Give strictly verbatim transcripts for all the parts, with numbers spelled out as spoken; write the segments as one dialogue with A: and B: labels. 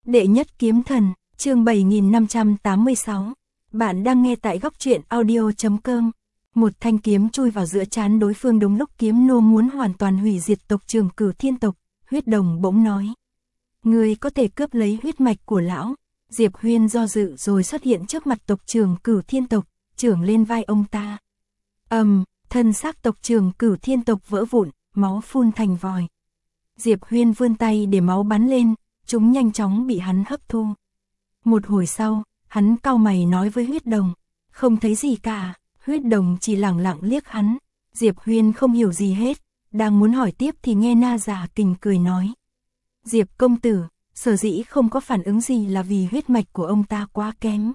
A: Đệ nhất kiếm thần, chương bảy nghìn năm trăm tám mươi sáu. Bạn đang nghe tại góc truyện audio chấm com. Một thanh kiếm chui vào giữa trán đối phương đúng lúc kiếm nô muốn hoàn toàn hủy diệt tộc Trường Cửu Thiên tộc, Huyết Đồng bỗng nói: "Ngươi có thể cướp lấy huyết mạch của lão." Diệp Huyên do dự rồi xuất hiện trước mặt tộc Trường Cửu Thiên tộc, chưởng lên vai ông ta. Ầm, um, thân xác tộc Trường Cửu Thiên tộc vỡ vụn, máu phun thành vòi. Diệp Huyên vươn tay để máu bắn lên, chúng nhanh chóng bị hắn hấp thu. Một hồi sau, hắn cau mày nói với Huyết Đồng: "Không thấy gì cả." Huyết Đồng chỉ lẳng lặng liếc hắn. Diệp Huyên không hiểu gì hết, đang muốn hỏi tiếp thì nghe Na Giả Kình cười nói: "Diệp công tử, sở dĩ không có phản ứng gì là vì huyết mạch của ông ta quá kém."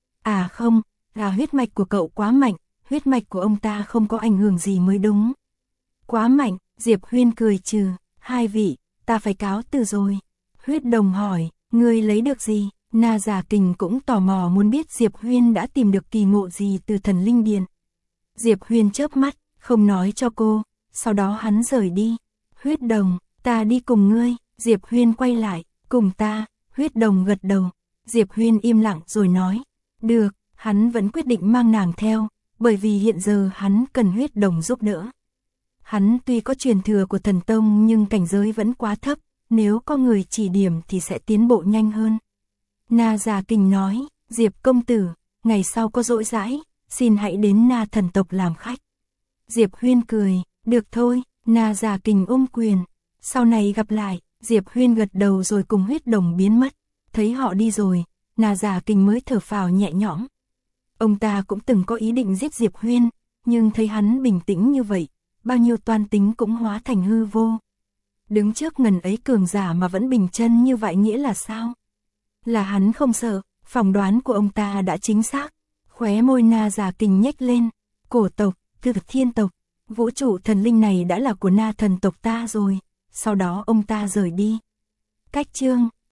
A: "À không, là huyết mạch của cậu quá mạnh, huyết mạch của ông ta không có ảnh hưởng gì mới đúng." "Quá mạnh?" Diệp Huyên cười trừ: "Hai vị, ta phải cáo từ rồi." Huyết Đồng hỏi: "Ngươi lấy được gì?" Na Giả Kình cũng tò mò muốn biết Diệp Huyên đã tìm được kỳ ngộ gì từ thần linh điện. Diệp Huyên chớp mắt, không nói cho cô, sau đó hắn rời đi. Huyết Đồng, ta đi cùng ngươi. Diệp Huyên quay lại: "Cùng ta." Huyết Đồng gật đầu. Diệp Huyên im lặng rồi nói: "Được." Hắn vẫn quyết định mang nàng theo, bởi vì hiện giờ hắn cần Huyết Đồng giúp đỡ. Hắn tuy có truyền thừa của thần tông nhưng cảnh giới vẫn quá thấp, nếu có người chỉ điểm thì sẽ tiến bộ nhanh hơn. Na Giả Kình nói: "Diệp công tử, ngày sau có rỗi rãi, xin hãy đến Na thần tộc làm khách." Diệp Huyên cười: "Được thôi." Na Giả Kình ôm quyền: "Sau này gặp lại." Diệp Huyên gật đầu rồi cùng Huyết Đồng biến mất. Thấy họ đi rồi, Na Giả Kình mới thở phào nhẹ nhõm. Ông ta cũng từng có ý định giết Diệp Huyên, nhưng thấy hắn bình tĩnh như vậy, bao nhiêu toan tính cũng hóa thành hư vô. Đứng trước ngần ấy cường giả mà vẫn bình chân như vậy nghĩa là sao? Là hắn không sợ, phỏng đoán của ông ta đã chính xác. Khóe môi Na Giả Kình nhếch lên: "Cổ tộc, Cửu Thiên tộc, vũ trụ thần linh này đã là của Na thần tộc ta rồi." Sau đó ông ta rời đi. Cách chương